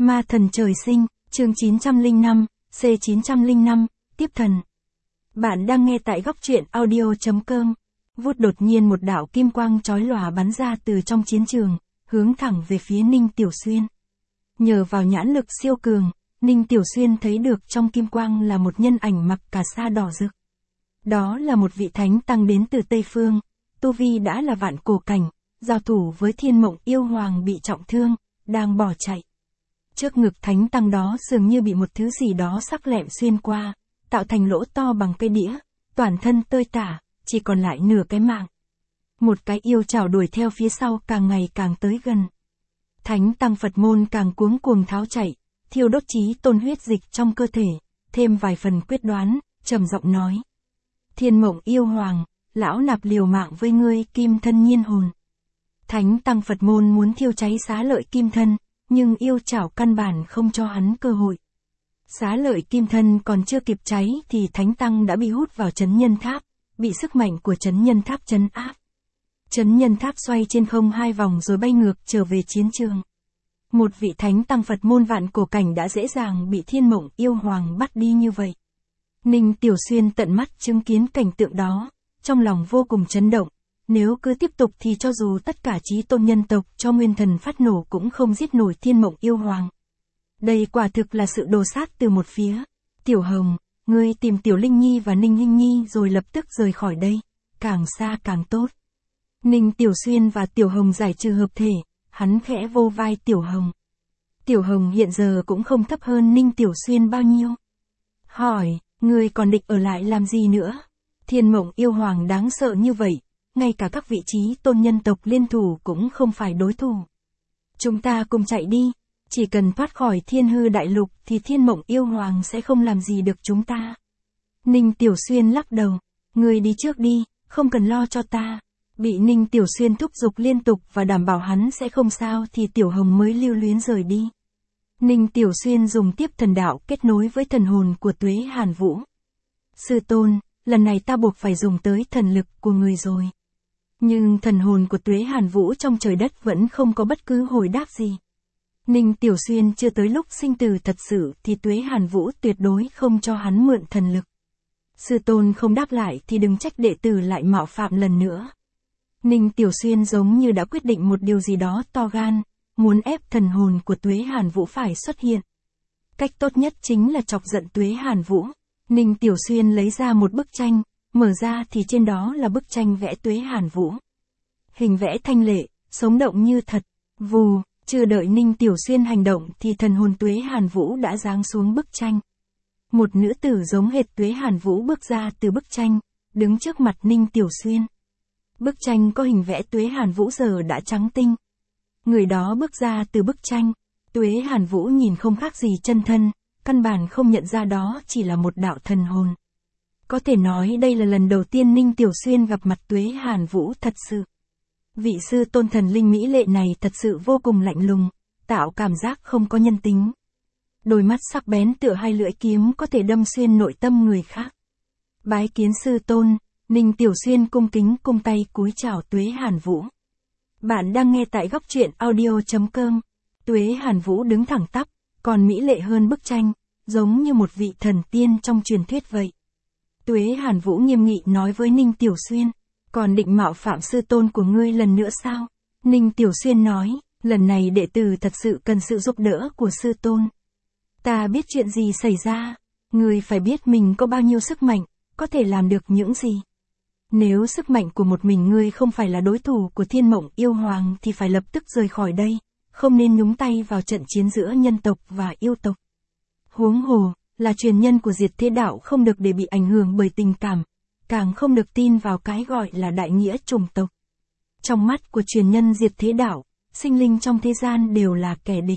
Ma thần trời sinh, chương 905, C905, tiếp thần. Bạn đang nghe tại góc truyện audio.com. Vút đột nhiên một đạo kim quang chói lòa bắn ra từ trong chiến trường, hướng thẳng về phía Ninh Tiểu Xuyên. Nhờ vào nhãn lực siêu cường, Ninh Tiểu Xuyên thấy được trong kim quang là một nhân ảnh mặc cà sa đỏ rực. Đó là một vị thánh tăng đến từ Tây Phương, tu vi đã là vạn cổ cảnh, giao thủ với Thiên Mộng Yêu Hoàng bị trọng thương, đang bỏ chạy. Trước ngực thánh tăng đó dường như bị một thứ gì đó sắc lẹm xuyên qua, tạo thành lỗ to bằng cây đĩa, toàn thân tơi tả, chỉ còn lại nửa cái mạng. Một cái yêu chảo đuổi theo phía sau càng ngày càng tới gần. Thánh tăng Phật môn càng cuống cuồng tháo chạy, thiêu đốt chí tôn huyết dịch trong cơ thể, thêm vài phần quyết đoán, trầm giọng nói. Thiên Mộng Yêu Hoàng, lão nạp liều mạng với ngươi kim thân nhiên hồn. Thánh tăng Phật môn muốn thiêu cháy xá lợi kim thân, nhưng yêu chảo căn bản không cho hắn cơ hội. Xá lợi kim thân còn chưa kịp cháy thì thánh tăng đã bị hút vào trấn nhân tháp, bị sức mạnh của trấn nhân tháp trấn áp. Trấn nhân tháp xoay trên không 2 vòng rồi bay ngược trở về chiến trường. Một vị thánh tăng Phật môn vạn cổ cảnh đã dễ dàng bị Thiên Mộng Yêu Hoàng bắt đi như vậy. Ninh Tiểu Xuyên tận mắt chứng kiến cảnh tượng đó, trong lòng vô cùng chấn động. Nếu cứ tiếp tục thì cho dù tất cả chí tôn nhân tộc cho nguyên thần phát nổ cũng không giết nổi Thiên Mộng Yêu Hoàng. Đây quả thực là sự đồ sát từ một phía. Tiểu Hồng, ngươi tìm Tiểu Linh Nhi và Ninh Hinh Nhi rồi lập tức rời khỏi đây, càng xa càng tốt. Ninh Tiểu Xuyên và Tiểu Hồng giải trừ hợp thể, hắn khẽ vô vai Tiểu Hồng. Tiểu Hồng hiện giờ cũng không thấp hơn Ninh Tiểu Xuyên bao nhiêu. Hỏi, ngươi còn định ở lại làm gì nữa? Thiên Mộng Yêu Hoàng đáng sợ như vậy, ngay cả các vị trí tôn nhân tộc liên thủ cũng không phải đối thủ. Chúng ta cùng chạy đi, chỉ cần thoát khỏi Thiên Hư Đại Lục thì Thiên Mộng Yêu Hoàng sẽ không làm gì được chúng ta. Ninh Tiểu Xuyên lắc đầu, ngươi đi trước đi, không cần lo cho ta. Bị Ninh Tiểu Xuyên thúc giục liên tục và đảm bảo hắn sẽ không sao thì Tiểu Hồng mới lưu luyến rời đi. Ninh Tiểu Xuyên dùng tiếp thần đạo kết nối với thần hồn của Tuế Hàn Vũ. Sư tôn, lần này ta buộc phải dùng tới thần lực của người rồi. Nhưng thần hồn của Tuế Hàn Vũ trong trời đất vẫn không có bất cứ hồi đáp gì. Ninh Tiểu Xuyên chưa tới lúc sinh tử thật sự thì Tuế Hàn Vũ tuyệt đối không cho hắn mượn thần lực. Sư tôn không đáp lại thì đừng trách đệ tử lại mạo phạm lần nữa. Ninh Tiểu Xuyên giống như đã quyết định một điều gì đó to gan, muốn ép thần hồn của Tuế Hàn Vũ phải xuất hiện. Cách tốt nhất chính là chọc giận Tuế Hàn Vũ. Ninh Tiểu Xuyên lấy ra một bức tranh, mở ra thì trên đó là bức tranh vẽ Tuế Hàn Vũ. Hình vẽ thanh lệ, sống động như thật. Vù, chưa đợi Ninh Tiểu Xuyên hành động thì thần hồn Tuế Hàn Vũ đã giáng xuống bức tranh. Một nữ tử giống hệt Tuế Hàn Vũ bước ra từ bức tranh, đứng trước mặt Ninh Tiểu Xuyên. Bức tranh có hình vẽ Tuế Hàn Vũ giờ đã trắng tinh. Người đó bước ra từ bức tranh, Tuế Hàn Vũ nhìn không khác gì chân thân, căn bản không nhận ra đó chỉ là một đạo thần hồn. Có thể nói đây là lần đầu tiên Ninh Tiểu Xuyên gặp mặt Tuế Hàn Vũ thật sự. Vị sư tôn thần linh mỹ lệ này thật sự vô cùng lạnh lùng, tạo cảm giác không có nhân tính. Đôi mắt sắc bén tựa 2 lưỡi kiếm có thể đâm xuyên nội tâm người khác. Bái kiến sư tôn, Ninh Tiểu Xuyên cung kính cung tay cúi chào Tuế Hàn Vũ. Bạn đang nghe tại góc truyện audio.com. Tuế Hàn Vũ đứng thẳng tắp, còn mỹ lệ hơn bức tranh, giống như một vị thần tiên trong truyền thuyết vậy. Tuế Hàn Vũ nghiêm nghị nói với Ninh Tiểu Xuyên, còn định mạo phạm sư tôn của ngươi lần nữa sao? Ninh Tiểu Xuyên nói, lần này đệ tử thật sự cần sự giúp đỡ của sư tôn. Ta biết chuyện gì xảy ra, ngươi phải biết mình có bao nhiêu sức mạnh, có thể làm được những gì. Nếu sức mạnh của một mình ngươi không phải là đối thủ của Thiên Mộng Yêu Hoàng thì phải lập tức rời khỏi đây, không nên nhúng tay vào trận chiến giữa nhân tộc và yêu tộc. Huống hồ, là truyền nhân của Diệt Thế Đạo không được để bị ảnh hưởng bởi tình cảm, càng không được tin vào cái gọi là đại nghĩa chủng tộc. Trong mắt của truyền nhân Diệt Thế Đạo, sinh linh trong thế gian đều là kẻ địch.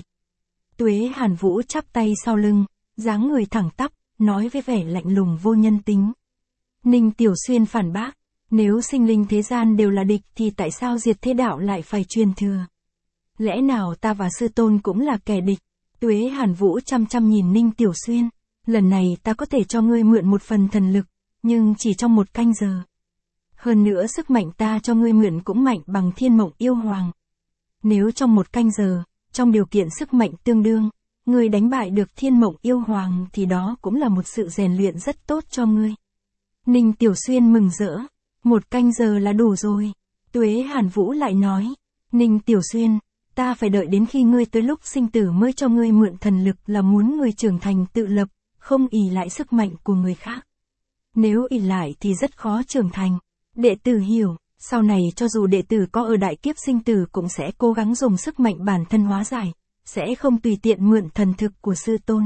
Tuế Hàn Vũ chắp tay sau lưng, dáng người thẳng tắp, nói với vẻ lạnh lùng vô nhân tính. Ninh Tiểu Xuyên phản bác, nếu sinh linh thế gian đều là địch thì tại sao Diệt Thế Đạo lại phải truyền thừa? Lẽ nào ta và sư tôn cũng là kẻ địch? Tuế Hàn Vũ chăm chăm nhìn Ninh Tiểu Xuyên, lần này ta có thể cho ngươi mượn một phần thần lực, nhưng chỉ trong 1 canh giờ. Hơn nữa sức mạnh ta cho ngươi mượn cũng mạnh bằng Thiên Mộng Yêu Hoàng. Nếu trong 1 canh giờ, trong điều kiện sức mạnh tương đương, ngươi đánh bại được Thiên Mộng Yêu Hoàng thì đó cũng là một sự rèn luyện rất tốt cho ngươi. Ninh Tiểu Xuyên mừng rỡ, 1 canh giờ là đủ rồi. Tuế Hàn Vũ lại nói, Ninh Tiểu Xuyên, ta phải đợi đến khi ngươi tới lúc sinh tử mới cho ngươi mượn thần lực, là muốn ngươi trưởng thành tự lập, không ỷ lại sức mạnh của người khác. Nếu ỷ lại thì rất khó trưởng thành. Đệ tử hiểu, sau này cho dù đệ tử có ở đại kiếp sinh tử cũng sẽ cố gắng dùng sức mạnh bản thân hóa giải, sẽ không tùy tiện mượn thần thực của sư tôn.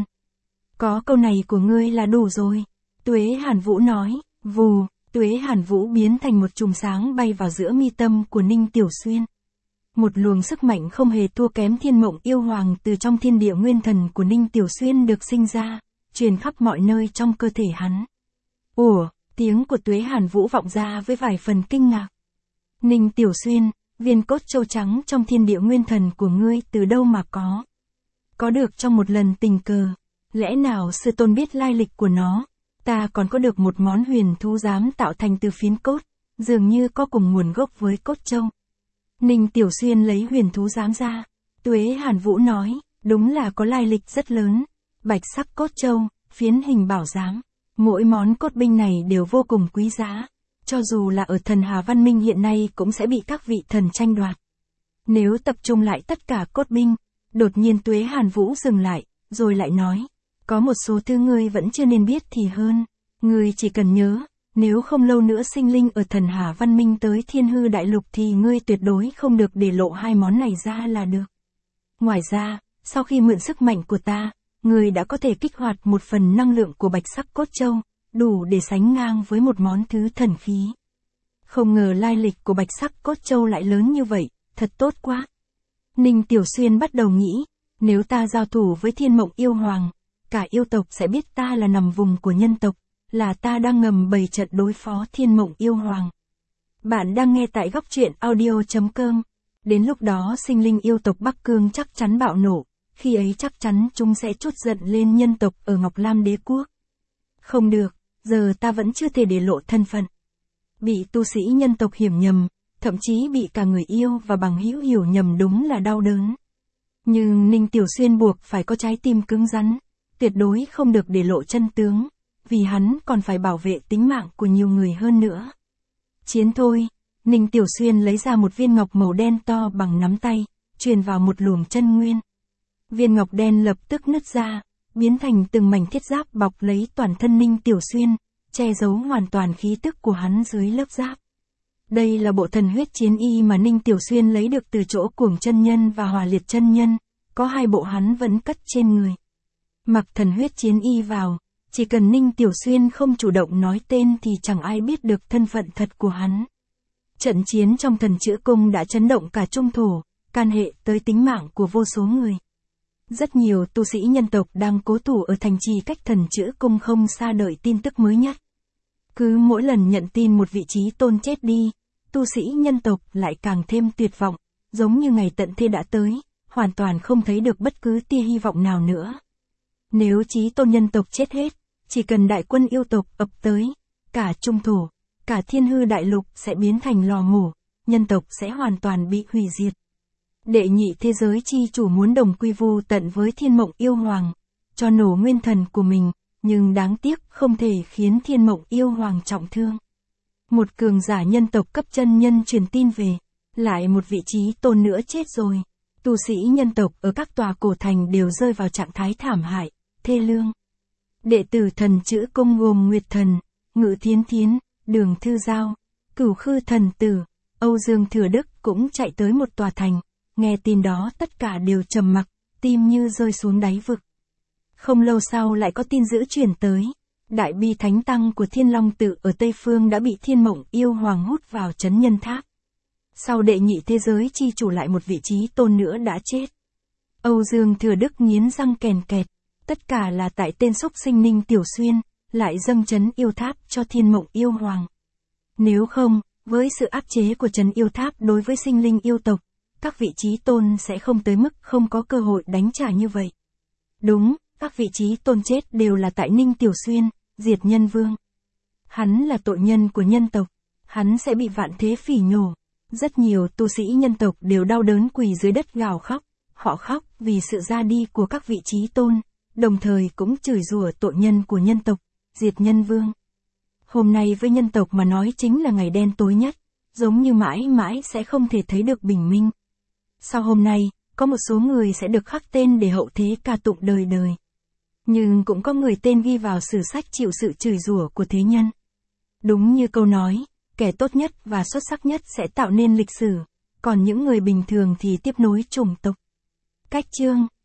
Có câu này của ngươi là đủ rồi. Tuế Hàn Vũ nói, vù, Tuế Hàn Vũ biến thành một chùm sáng bay vào giữa mi tâm của Ninh Tiểu Xuyên. Một luồng sức mạnh không hề thua kém Thiên Mộng Yêu Hoàng từ trong thiên địa nguyên thần của Ninh Tiểu Xuyên được sinh ra, truyền khắp mọi nơi trong cơ thể hắn. Ủa, tiếng của Tuế Hàn Vũ vọng ra với vài phần kinh ngạc. Ninh Tiểu Xuyên, viên cốt châu trắng trong thiên địa nguyên thần của ngươi từ đâu mà có? Có được trong một lần tình cờ. Lẽ nào sư tôn biết lai lịch của nó? Ta còn có được một món huyền thú giám tạo thành từ phiến cốt, dường như có cùng nguồn gốc với cốt châu. Ninh Tiểu Xuyên lấy huyền thú giám ra. Tuế Hàn Vũ nói, đúng là có lai lịch rất lớn. Bạch sắc cốt châu, phiến hình bảo giám. Mỗi món cốt binh này đều vô cùng quý giá. Cho dù là ở thần Hà văn minh hiện nay cũng sẽ bị các vị thần tranh đoạt. Nếu tập trung lại tất cả cốt binh, đột nhiên Tuế Hàn Vũ dừng lại, rồi lại nói, có một số thứ ngươi vẫn chưa nên biết thì hơn. Ngươi chỉ cần nhớ, nếu không lâu nữa sinh linh ở thần Hà văn minh tới Thiên Hư Đại Lục thì ngươi tuyệt đối không được để lộ 2 món này ra là được. Ngoài ra, sau khi mượn sức mạnh của ta, ngươi đã có thể kích hoạt một phần năng lượng của bạch sắc cốt châu, đủ để sánh ngang với một món thứ thần khí. Không ngờ lai lịch của bạch sắc cốt châu lại lớn như vậy, thật tốt quá. Ninh Tiểu Xuyên bắt đầu nghĩ, nếu ta giao thủ với Thiên Mộng Yêu Hoàng, cả yêu tộc sẽ biết ta là nằm vùng của nhân tộc, là ta đang ngầm bày trận đối phó Thiên Mộng Yêu Hoàng. Bạn đang nghe tại góc truyện audio.com. Đến lúc đó sinh linh yêu tộc Bắc Cương chắc chắn bạo nổ, khi ấy chắc chắn chúng sẽ trút giận lên nhân tộc ở Ngọc Lam Đế Quốc. Không được, giờ ta vẫn chưa thể để lộ thân phận. Bị tu sĩ nhân tộc hiểu nhầm, thậm chí bị cả người yêu và bằng hữu hiểu nhầm đúng là đau đớn. Nhưng Ninh Tiểu Xuyên buộc phải có trái tim cứng rắn, tuyệt đối không được để lộ chân tướng, vì hắn còn phải bảo vệ tính mạng của nhiều người hơn nữa. Chiến thôi, Ninh Tiểu Xuyên lấy ra một viên ngọc màu đen to bằng nắm tay, truyền vào một luồng chân nguyên. Viên ngọc đen lập tức nứt ra, biến thành từng mảnh thiết giáp bọc lấy toàn thân Ninh Tiểu Xuyên, che giấu hoàn toàn khí tức của hắn dưới lớp giáp. Đây là bộ thần huyết chiến y mà Ninh Tiểu Xuyên lấy được từ chỗ Cuồng chân nhân và Hỏa Liệt chân nhân, có 2 bộ hắn vẫn cất trên người. Mặc thần huyết chiến y vào, chỉ cần Ninh Tiểu Xuyên không chủ động nói tên thì chẳng ai biết được thân phận thật của hắn. Trận chiến trong Thần Chữ Cung đã chấn động cả trung thổ, can hệ tới tính mạng của vô số người. Rất nhiều tu sĩ nhân tộc đang cố thủ ở thành trì cách Thần Chữ Cung không xa đợi tin tức mới nhất. Cứ mỗi lần nhận tin một vị trí tôn chết đi, tu sĩ nhân tộc lại càng thêm tuyệt vọng, giống như ngày tận thế đã tới, hoàn toàn không thấy được bất cứ tia hy vọng nào nữa. Nếu chí tôn nhân tộc chết hết, chỉ cần đại quân yêu tộc ập tới, cả trung thổ, cả Thiên Hư Đại Lục sẽ biến thành lò mổ, nhân tộc sẽ hoàn toàn bị hủy diệt. Đệ nhị thế giới chi chủ muốn đồng quy vu tận với Thiên Mộng Yêu Hoàng, cho nổ nguyên thần của mình, nhưng đáng tiếc không thể khiến Thiên Mộng Yêu Hoàng trọng thương. Một cường giả nhân tộc cấp chân nhân truyền tin về, lại một vị trí tôn nữa chết rồi. Tu sĩ nhân tộc ở các tòa cổ thành đều rơi vào trạng thái thảm hại, thê lương. Đệ tử Thần Chữ Cung gồm Nguyệt Thần, Ngự Thiến Thiến, Đường Thư Giao, Cửu Khư Thần Tử, Âu Dương Thừa Đức cũng chạy tới một tòa thành, nghe tin đó tất cả đều trầm mặc, tim như rơi xuống đáy vực. Không lâu sau lại có tin dữ truyền tới, Đại Bi Thánh Tăng của Thiên Long Tự ở Tây Phương đã bị Thiên Mộng Yêu Hoàng hút vào trấn nhân tháp. Sau đệ nhị thế giới chi chủ lại một vị trí tôn nữa đã chết. Âu Dương Thừa Đức nghiến răng kèn kẹt, tất cả là tại tên xúc sinh Ninh Tiểu Xuyên, lại dâng trấn yêu tháp cho Thiên Mộng Yêu Hoàng. Nếu không, với sự áp chế của trấn yêu tháp đối với sinh linh yêu tộc, các vị trí tôn sẽ không tới mức không có cơ hội đánh trả như vậy. Đúng, các vị trí tôn chết đều là tại Ninh Tiểu Xuyên, Diệt Nhân Vương. Hắn là tội nhân của nhân tộc, hắn sẽ bị vạn thế phỉ nhổ. Rất nhiều tu sĩ nhân tộc đều đau đớn quỳ dưới đất gào khóc, họ khóc vì sự ra đi của các vị chí tôn, đồng thời cũng chửi rủa tội nhân của nhân tộc, diệt nhân vương. Hôm nay với nhân tộc mà nói chính là ngày đen tối nhất, giống như mãi mãi sẽ không thể thấy được bình minh. Sau hôm nay, có một số người sẽ được khắc tên để hậu thế ca tụng đời đời. Nhưng cũng có người tên ghi vào sử sách chịu sự chửi rủa của thế nhân. Đúng như câu nói, kẻ tốt nhất và xuất sắc nhất sẽ tạo nên lịch sử, còn những người bình thường thì tiếp nối chủng tộc. Cách chương